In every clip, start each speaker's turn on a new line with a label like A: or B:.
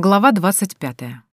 A: Глава 25.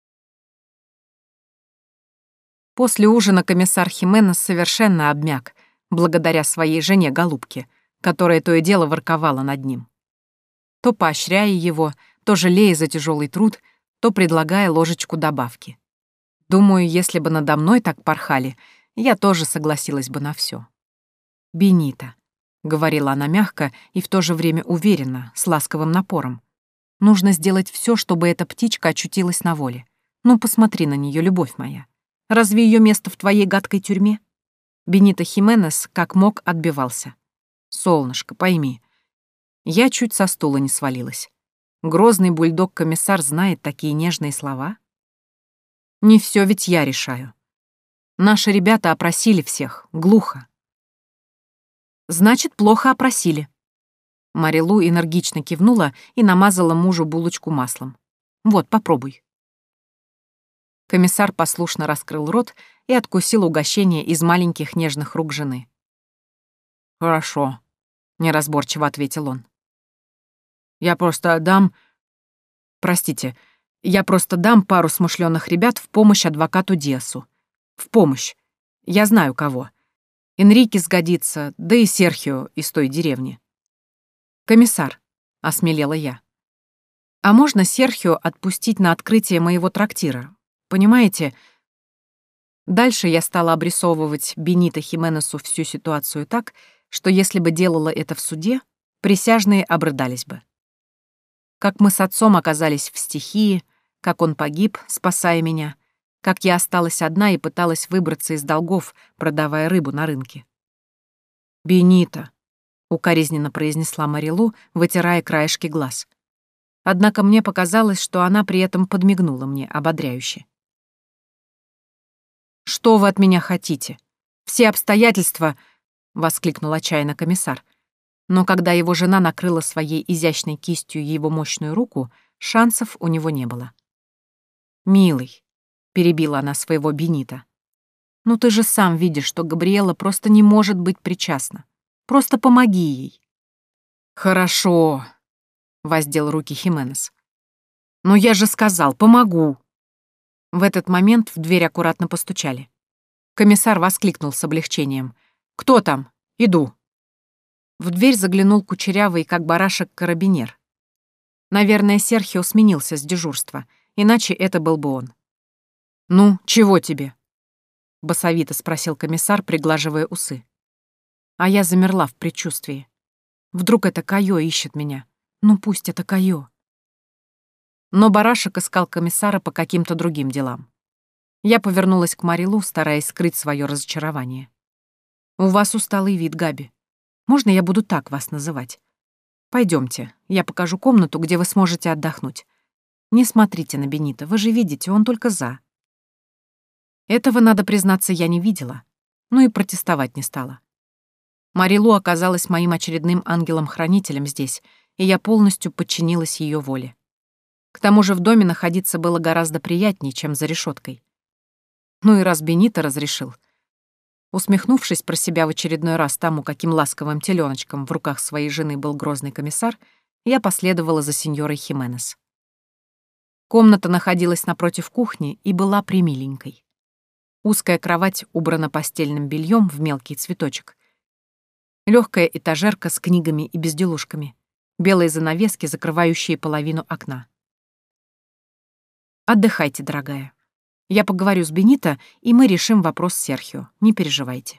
A: После ужина комиссар Хименес совершенно обмяк, благодаря своей жене Голубке, которая то и дело ворковала над ним. То поощряя его, то жалея за тяжелый труд, то предлагая ложечку добавки. Думаю, если бы надо мной так порхали, я тоже согласилась бы на все. «Бенита», — говорила она мягко и в то же время уверенно, с ласковым напором. Нужно сделать все, чтобы эта птичка очутилась на воле. Ну, посмотри на нее, любовь моя. Разве ее место в твоей гадкой тюрьме? Бенито Хименес как мог отбивался. Солнышко, пойми. Я чуть со стула не свалилась. Грозный бульдог-комиссар знает такие нежные слова? Не все ведь я решаю. Наши ребята опросили всех, глухо. Значит, плохо опросили. Марилу энергично кивнула и намазала мужу булочку маслом. «Вот, попробуй». Комиссар послушно раскрыл рот и откусил угощение из маленьких нежных рук жены. «Хорошо», — неразборчиво ответил он. Я просто дам пару смышленых ребят в помощь адвокату Диасу. В помощь. Я знаю кого. Энрике сгодится, да и Серхио из той деревни». «Комиссар», — осмелела я, — «а можно Серхио отпустить на открытие моего трактира? Понимаете?» Дальше я стала обрисовывать Бенито Хименесу всю ситуацию так, что если бы делала это в суде, присяжные обрыдались бы. Как мы с отцом оказались в стихии, как он погиб, спасая меня, как я осталась одна и пыталась выбраться из долгов, продавая рыбу на рынке. «Бенито», — укоризненно произнесла Марилу, вытирая краешки глаз. Однако мне показалось, что она при этом подмигнула мне ободряюще. «Что вы от меня хотите? Все обстоятельства...» — воскликнул отчаянно комиссар. Но когда его жена накрыла своей изящной кистью его мощную руку, шансов у него не было. «Милый», — перебила она своего Бенита, — «ну ты же сам видишь, что Габриэла просто не может быть причастна. Просто помоги ей». «Хорошо», — воздел руки Хименес. «Но я же сказал, помогу». В этот момент в дверь аккуратно постучали. Комиссар воскликнул с облегчением. «Кто там? Иду». В дверь заглянул кучерявый, как барашек, карабинер. Наверное, Серхио сменился с дежурства, иначе это был бы он. «Ну, чего тебе?» — басовито спросил комиссар, приглаживая усы. А я замерла в предчувствии. Вдруг это Кайо ищет меня. Ну пусть это Кайо. Но барашек искал комиссара по каким-то другим делам. Я повернулась к Марилу, стараясь скрыть свое разочарование. «У вас усталый вид, Габи. Можно я буду так вас называть? Пойдемте, я покажу комнату, где вы сможете отдохнуть. Не смотрите на Бенито, вы же видите, он только за». Этого, надо признаться, я не видела, но и протестовать не стала. Марилу оказалась моим очередным ангелом-хранителем здесь, и я полностью подчинилась ее воле. К тому же в доме находиться было гораздо приятнее, чем за решеткой. Ну и раз Бенито разрешил. Усмехнувшись про себя в очередной раз тому, каким ласковым телёночком в руках своей жены был грозный комиссар, я последовала за сеньорой Хименес. Комната находилась напротив кухни и была примиленькой. Узкая кровать убрана постельным бельем в мелкий цветочек. Легкая этажерка с книгами и безделушками. Белые занавески, закрывающие половину окна. «Отдыхайте, дорогая. Я поговорю с Бенито, и мы решим вопрос с Серхио. Не переживайте».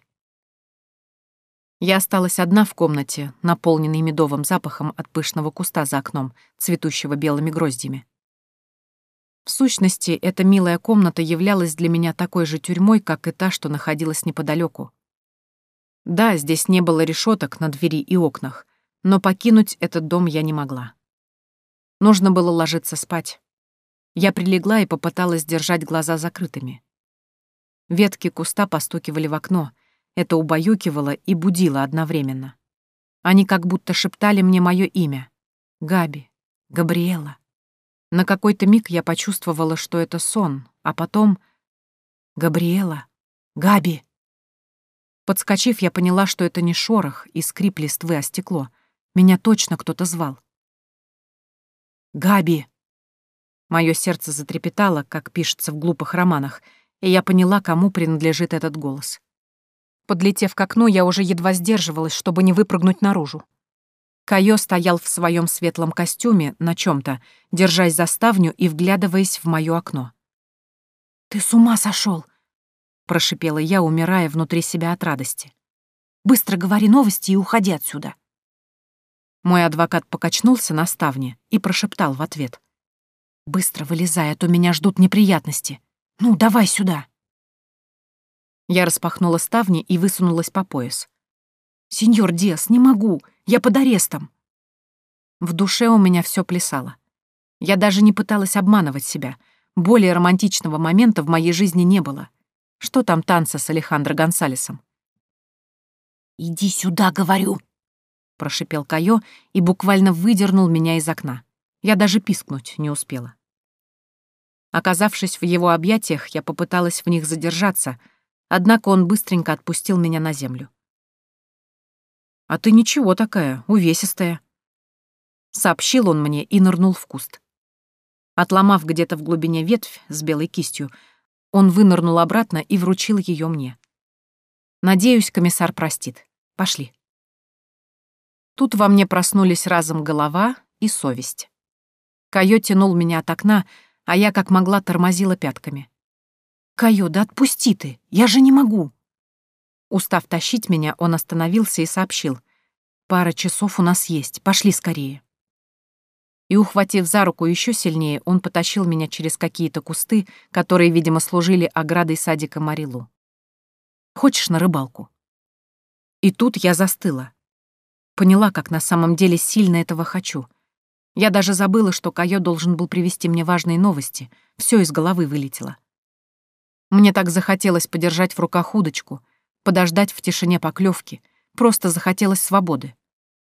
A: Я осталась одна в комнате, наполненной медовым запахом от пышного куста за окном, цветущего белыми гроздьями. В сущности, эта милая комната являлась для меня такой же тюрьмой, как и та, что находилась неподалеку. Да, здесь не было решеток на двери и окнах, но покинуть этот дом я не могла. Нужно было ложиться спать. Я прилегла и попыталась держать глаза закрытыми. Ветки куста постукивали в окно. Это убаюкивало и будило одновременно. Они как будто шептали мне мое имя. Габи, Габриэла. На какой-то миг я почувствовала, что это сон, а потом... Габриэла, Габи. Подскочив, я поняла, что это не шорох и скрип листвы о стекло. Меня точно кто-то звал. «Габи!» Мое сердце затрепетало, как пишется в глупых романах, и я поняла, кому принадлежит этот голос. Подлетев к окну, я уже едва сдерживалась, чтобы не выпрыгнуть наружу. Кайо стоял в своем светлом костюме на чем-то, держась за ставню и вглядываясь в мое окно. «Ты с ума сошел!» — прошипела я, умирая внутри себя от радости. «Быстро говори новости и уходи отсюда!» Мой адвокат покачнулся на ставне и прошептал в ответ. «Быстро вылезай, а то меня ждут неприятности. Ну, давай сюда!» Я распахнула ставни и высунулась по пояс. «Сеньор Диас, не могу! Я под арестом!» В душе у меня все плясало. Я даже не пыталась обманывать себя. Более романтичного момента в моей жизни не было. Что там танцы с Алехандро Гонсалесом? «Иди сюда, говорю!» — прошипел Кайо и буквально выдернул меня из окна. Я даже пискнуть не успела. Оказавшись в его объятиях, я попыталась в них задержаться, однако он быстренько отпустил меня на землю. «А ты ничего такая, увесистая», — сообщил он мне и нырнул в куст. Отломав где-то в глубине ветвь с белой кистью, он вынырнул обратно и вручил ее мне. «Надеюсь, комиссар простит. Пошли». Тут во мне проснулись разом голова и совесть. Кайо тянул меня от окна, а я как могла тормозила пятками. «Кайо, да отпусти ты! Я же не могу!» Устав тащить меня, он остановился и сообщил. «Пара часов у нас есть, пошли скорее». И, ухватив за руку еще сильнее, он потащил меня через какие-то кусты, которые, видимо, служили оградой садика Марилу. «Хочешь на рыбалку?» И тут я застыла. Поняла, как на самом деле сильно этого хочу. Я даже забыла, что Кайо должен был привезти мне важные новости. Все из головы вылетело. Мне так захотелось подержать в руках удочку, подождать в тишине поклевки. Просто захотелось свободы.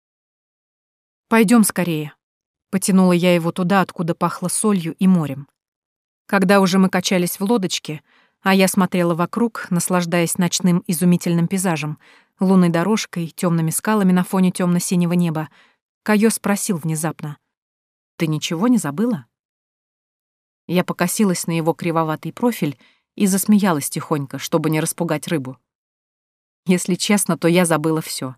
A: Пойдем скорее. Потянула я его туда, откуда пахло солью и морем. Когда уже мы качались в лодочке, а я смотрела вокруг, наслаждаясь ночным изумительным пейзажем, лунной дорожкой, темными скалами на фоне темно-синего неба, Кайо спросил внезапно: «Ты ничего не забыла?» Я покосилась на его кривоватый профиль и засмеялась тихонько, чтобы не распугать рыбу. Если честно, то я забыла все.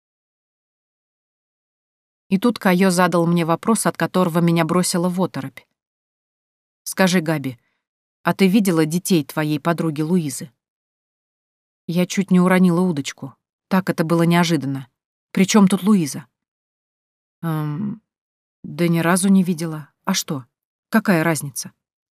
A: И тут Кайо задал мне вопрос, от которого меня бросило в оторопь. «Скажи, Габи, а ты видела детей твоей подруги Луизы?» Я чуть не уронила удочку. Так это было неожиданно. Причем тут Луиза? Да ни разу не видела. А что? Какая разница?»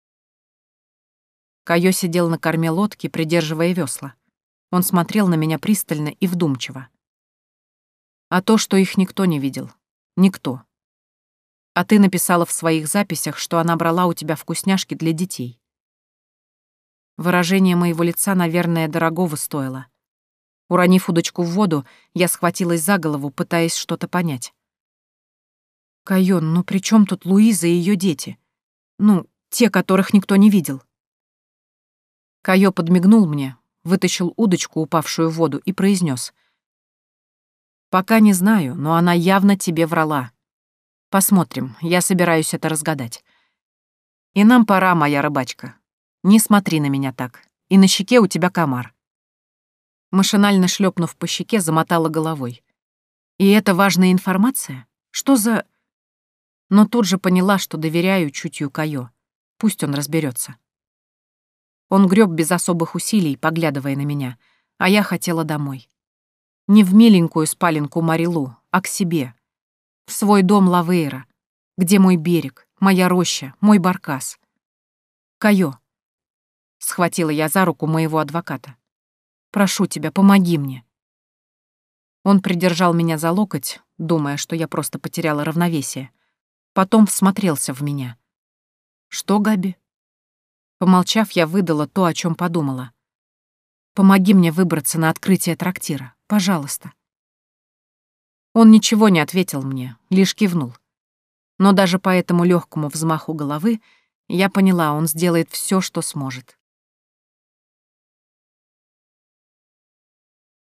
A: Кайо сидел на корме лодки, придерживая весла. Он смотрел на меня пристально и вдумчиво. «А то, что их никто не видел. Никто. А ты написала в своих записях, что она брала у тебя вкусняшки для детей. Выражение моего лица, наверное, дорогого стоило. Уронив удочку в воду, я схватилась за голову, пытаясь что-то понять. «Кайон, ну при чем тут Луиза и ее дети? Ну, те, которых никто не видел». Кайо подмигнул мне, вытащил удочку, упавшую в воду, и произнес: «Пока не знаю, но она явно тебе врала. Посмотрим, я собираюсь это разгадать. И нам пора, моя рыбачка. Не смотри на меня так. И на щеке у тебя комар». Машинально шлепнув по щеке, замотала головой. «И это важная информация? Что за...» Но тут же поняла, что доверяю чутью Кайо. Пусть он разберется. Он греб без особых усилий, поглядывая на меня, а я хотела домой. Не в миленькую спаленку Марилу, а к себе. В свой дом Лавейра, где мой берег, моя роща, мой баркас. «Кайо», — схватила я за руку моего адвоката, — «прошу тебя, помоги мне». Он придержал меня за локоть, думая, что я просто потеряла равновесие. Потом всмотрелся в меня. «Что, Габи?» Помолчав, я выдала то, о чем подумала. «Помоги мне выбраться на открытие трактира, пожалуйста». Он ничего не ответил мне, лишь кивнул. Но даже по этому легкому взмаху головы я поняла, он сделает все, что сможет.